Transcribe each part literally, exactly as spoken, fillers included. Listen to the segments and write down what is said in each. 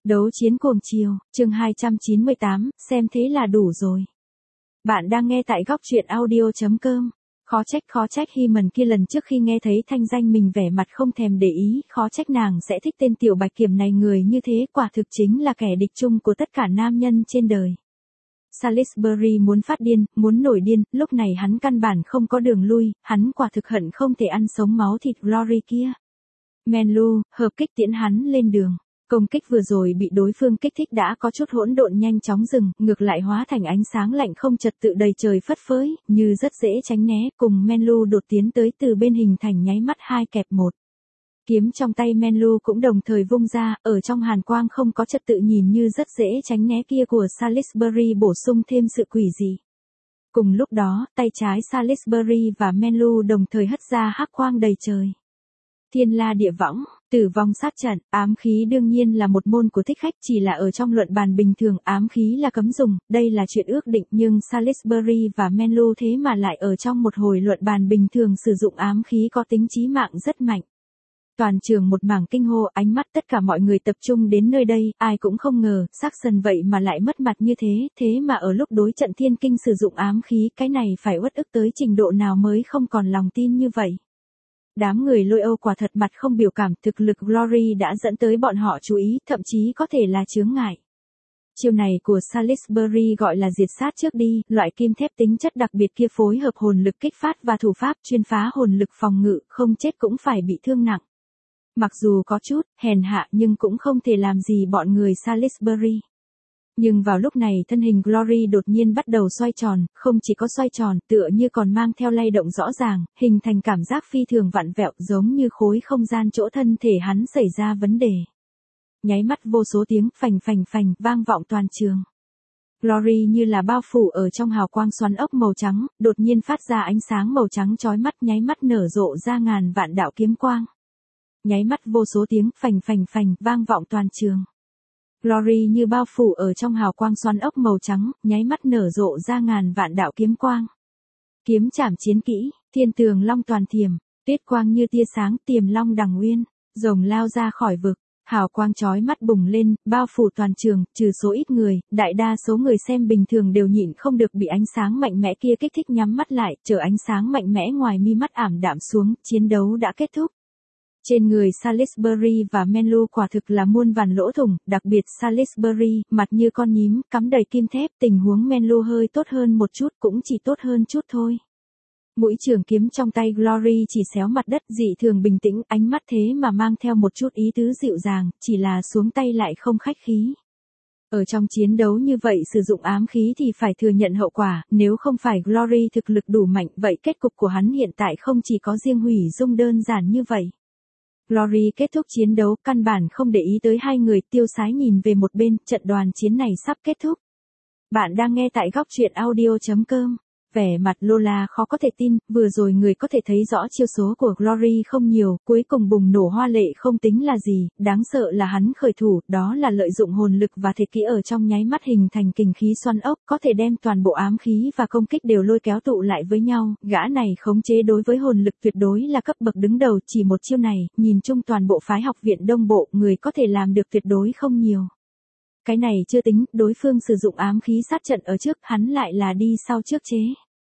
Đấu chiến cuồng chiều, chương hai trăm chín mươi tám, xem thế là đủ rồi. Bạn đang nghe tại góc truyện audio.com. Khó trách khó trách Hi-mần kia lần trước khi nghe thấy thanh danh mình vẻ mặt không thèm để ý, khó trách nàng sẽ thích tên tiểu bạch kiểm này, người như thế quả thực chính là kẻ địch chung của tất cả nam nhân trên đời. Salisbury muốn phát điên, muốn nổi điên, lúc này hắn căn bản không có đường lui, hắn quả thực hận không thể ăn sống máu thịt Glory kia. Menlu, hợp kích tiễn hắn lên đường. Công kích vừa rồi bị đối phương kích thích đã có chút hỗn độn nhanh chóng dừng, ngược lại hóa thành ánh sáng lạnh không trật tự đầy trời phất phới, như rất dễ tránh né, cùng Menlu đột tiến tới từ bên hình thành nháy mắt hai kẹp một. Kiếm trong tay Menlu cũng đồng thời vung ra, ở trong hàn quang không có trật tự nhìn như rất dễ tránh né kia của Salisbury bổ sung thêm sự quỷ dị. Cùng lúc đó, tay trái Salisbury và Menlu đồng thời hất ra hắc quang đầy trời. Thiên la địa võng, tử vong sát trận, ám khí đương nhiên là một môn của thích khách, chỉ là ở trong luận bàn bình thường ám khí là cấm dùng, đây là chuyện ước định, nhưng Salisbury và Menlu thế mà lại ở trong một hồi luận bàn bình thường sử dụng ám khí có tính chí mạng rất mạnh. Toàn trường một mảng kinh hô, ánh mắt tất cả mọi người tập trung đến nơi đây, ai cũng không ngờ, Saxon vậy mà lại mất mặt như thế, thế mà ở lúc đối trận thiên kinh sử dụng ám khí, cái này phải uất ức tới trình độ nào mới không còn lòng tin như vậy. Đám người Lôi Âu quả thật mặt không biểu cảm, thực lực Glory đã dẫn tới bọn họ chú ý, thậm chí có thể là chướng ngại. Chiêu này của Salisbury gọi là diệt sát trước đi, loại kim thép tính chất đặc biệt kia phối hợp hồn lực kích phát và thủ pháp chuyên phá hồn lực phòng ngự, không chết cũng phải bị thương nặng. Mặc dù có chút hèn hạ nhưng cũng không thể làm gì bọn người Salisbury. Nhưng vào lúc này thân hình Glory đột nhiên bắt đầu xoay tròn, không chỉ có xoay tròn, tựa như còn mang theo lay động rõ ràng, hình thành cảm giác phi thường vặn vẹo giống như khối không gian chỗ thân thể hắn xảy ra vấn đề. Nháy mắt vô số tiếng phành phành phành vang vọng toàn trường. Glory như là bao phủ ở trong hào quang xoắn ốc màu trắng, đột nhiên phát ra ánh sáng màu trắng chói mắt, nháy mắt nở rộ ra ngàn vạn đạo kiếm quang. Nháy mắt vô số tiếng phành phành phành vang vọng toàn trường. Glory như bao phủ ở trong hào quang xoắn ốc màu trắng, nháy mắt nở rộ ra ngàn vạn đạo kiếm quang. Kiếm chảm chiến kỹ, thiên tường long toàn thiểm, tuyết quang như tia sáng, tiềm long đằng uyên, rồng lao ra khỏi vực, hào quang chói mắt bùng lên, bao phủ toàn trường, trừ số ít người, đại đa số người xem bình thường đều nhịn không được bị ánh sáng mạnh mẽ kia kích thích nhắm mắt lại, chờ ánh sáng mạnh mẽ ngoài mi mắt ảm đạm xuống, chiến đấu đã kết thúc. Trên người Salisbury và Menlu quả thực là muôn vàn lỗ thủng, đặc biệt Salisbury, mặt như con nhím, cắm đầy kim thép, tình huống Menlu hơi tốt hơn một chút, cũng chỉ tốt hơn chút thôi. Mũi trường kiếm trong tay Glory chỉ xéo mặt đất, dị thường bình tĩnh, ánh mắt thế mà mang theo một chút ý tứ dịu dàng, chỉ là xuống tay lại không khách khí. Ở trong chiến đấu như vậy sử dụng ám khí thì phải thừa nhận hậu quả, nếu không phải Glory thực lực đủ mạnh, vậy kết cục của hắn hiện tại không chỉ có riêng hủy dung đơn giản như vậy. Glory kết thúc chiến đấu, căn bản không để ý tới hai người, tiêu sái nhìn về một bên, trận đoàn chiến này sắp kết thúc. Bạn đang nghe tại góc truyện audio.com. Vẻ mặt Lola khó có thể tin, vừa rồi người có thể thấy rõ chiêu số của Glory không nhiều, cuối cùng bùng nổ hoa lệ không tính là gì, đáng sợ là hắn khởi thủ, đó là lợi dụng hồn lực và thể kỹ ở trong nháy mắt hình thành kình khí xoắn ốc, có thể đem toàn bộ ám khí và công kích đều lôi kéo tụ lại với nhau, gã này khống chế đối với hồn lực tuyệt đối là cấp bậc đứng đầu, chỉ một chiêu này, nhìn chung toàn bộ phái học viện Đông Bộ, người có thể làm được tuyệt đối không nhiều. Cái này chưa tính, đối phương sử dụng ám khí sát trận ở trước, hắn lại là đi sau trước chế.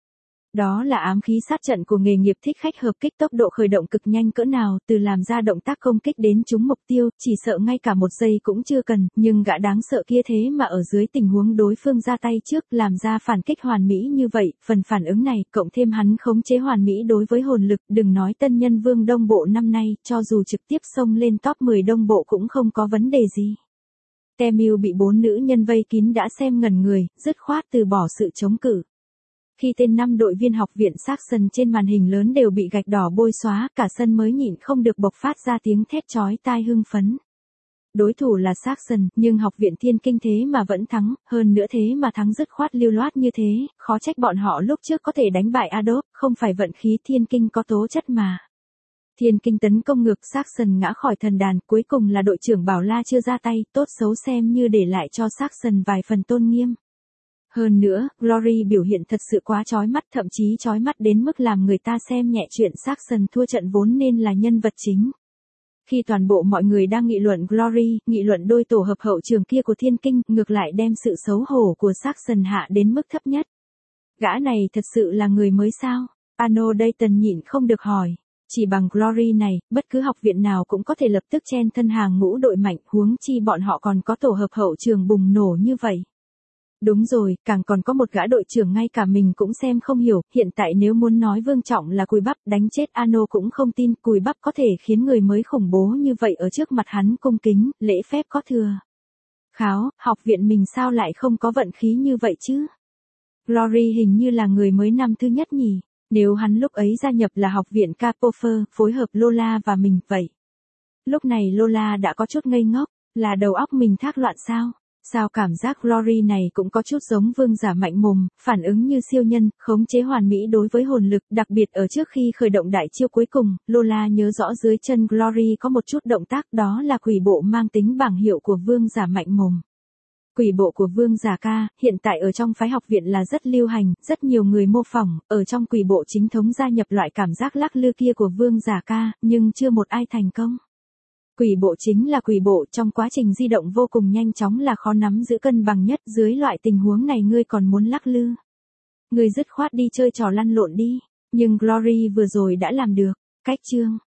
Đó là ám khí sát trận của nghề nghiệp thích khách hợp kích, tốc độ khởi động cực nhanh cỡ nào, từ làm ra động tác công kích đến trúng mục tiêu, chỉ sợ ngay cả một giây cũng chưa cần, nhưng gã đáng sợ kia thế mà ở dưới tình huống đối phương ra tay trước, làm ra phản kích hoàn mỹ như vậy, phần phản ứng này, cộng thêm hắn khống chế hoàn mỹ đối với hồn lực, đừng nói tân nhân vương Đông Bộ năm nay, cho dù trực tiếp xông lên top mười Đông Bộ cũng không có vấn đề gì. Temiu bị bốn nữ nhân vây kín đã xem ngẩn người, dứt khoát từ bỏ sự chống cự. Khi tên năm đội viên học viện Saxon trên màn hình lớn đều bị gạch đỏ bôi xóa, cả sân mới nhịn không được bộc phát ra tiếng thét chói tai hưng phấn. Đối thủ là Saxon, nhưng học viện Thiên Kinh thế mà vẫn thắng, hơn nữa thế mà thắng dứt khoát lưu loát như thế, khó trách bọn họ lúc trước có thể đánh bại Adolf, không phải vận khí, Thiên Kinh có tố chất mà. Thiên Kinh tấn công ngược, Saxon ngã khỏi thần đàn, cuối cùng là đội trưởng Bảo La chưa ra tay, tốt xấu xem như để lại cho Saxon vài phần tôn nghiêm. Hơn nữa, Glory biểu hiện thật sự quá chói mắt, thậm chí chói mắt đến mức làm người ta xem nhẹ chuyện Saxon thua trận vốn nên là nhân vật chính. Khi toàn bộ mọi người đang nghị luận Glory, nghị luận đôi tổ hợp hậu trường kia của Thiên Kinh, ngược lại đem sự xấu hổ của Saxon hạ đến mức thấp nhất. Gã này thật sự là người mới sao? Arnold Dayton nhịn không được hỏi. Chỉ bằng Glory này, bất cứ học viện nào cũng có thể lập tức chen thân hàng ngũ đội mạnh, huống chi bọn họ còn có tổ hợp hậu trường bùng nổ như vậy. Đúng rồi, càng còn có một gã đội trưởng ngay cả mình cũng xem không hiểu, hiện tại nếu muốn nói Vương Trọng là cùi bắp, đánh chết Arnold cũng không tin cùi bắp có thể khiến người mới khủng bố như vậy ở trước mặt hắn cung kính, lễ phép có thừa. Kháo, học viện mình sao lại không có vận khí như vậy chứ? Glory hình như là người mới năm thứ nhất nhỉ, nếu hắn lúc ấy gia nhập là học viện Capofer, phối hợp Lola và mình vậy. Lúc này Lola đã có chút ngây ngốc, là đầu óc mình thác loạn sao? Sao cảm giác Glory này cũng có chút giống vương giả mạnh mồm, phản ứng như siêu nhân, khống chế hoàn mỹ đối với hồn lực, đặc biệt ở trước khi khởi động đại chiêu cuối cùng, Lola nhớ rõ dưới chân Glory có một chút động tác, đó là quỷ bộ mang tính bảng hiệu của vương giả mạnh mồm. Quỷ bộ của vương giả ca, hiện tại ở trong phái học viện là rất lưu hành, rất nhiều người mô phỏng, ở trong quỷ bộ chính thống gia nhập loại cảm giác lắc lư kia của vương giả ca, nhưng chưa một ai thành công. Quỷ bộ chính là quỷ bộ, trong quá trình di động vô cùng nhanh chóng là khó nắm giữ cân bằng nhất, dưới loại tình huống này ngươi còn muốn lắc lư. Ngươi dứt khoát đi chơi trò lăn lộn đi, nhưng Glory vừa rồi đã làm được. Cách chương